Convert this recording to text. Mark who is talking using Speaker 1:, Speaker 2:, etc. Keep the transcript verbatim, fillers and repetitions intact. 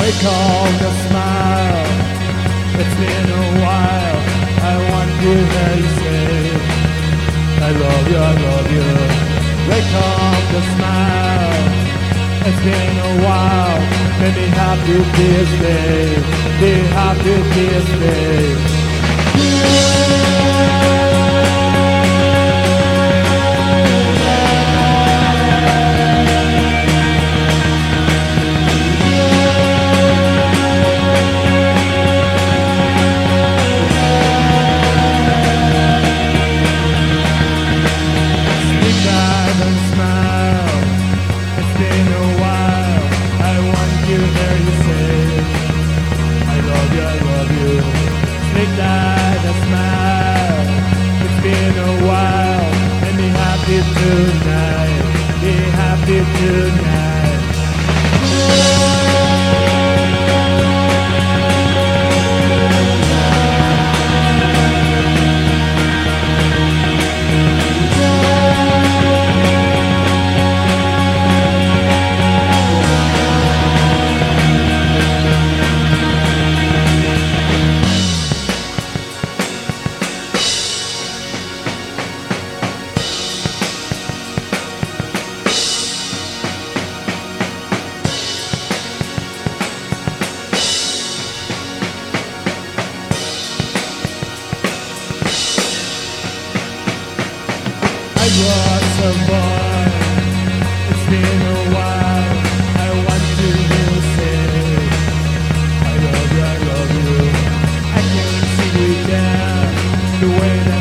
Speaker 1: Wake up the smile. It's been a while. I want to hear you say, I love you, I love you. Wake up the smile. It's been a while. Let me happy this day. Be happy this day. Tonight, be happy tonight. I was a boy, it's been a while. I want to hear you say, I love you, I love you. I can't see you down the way that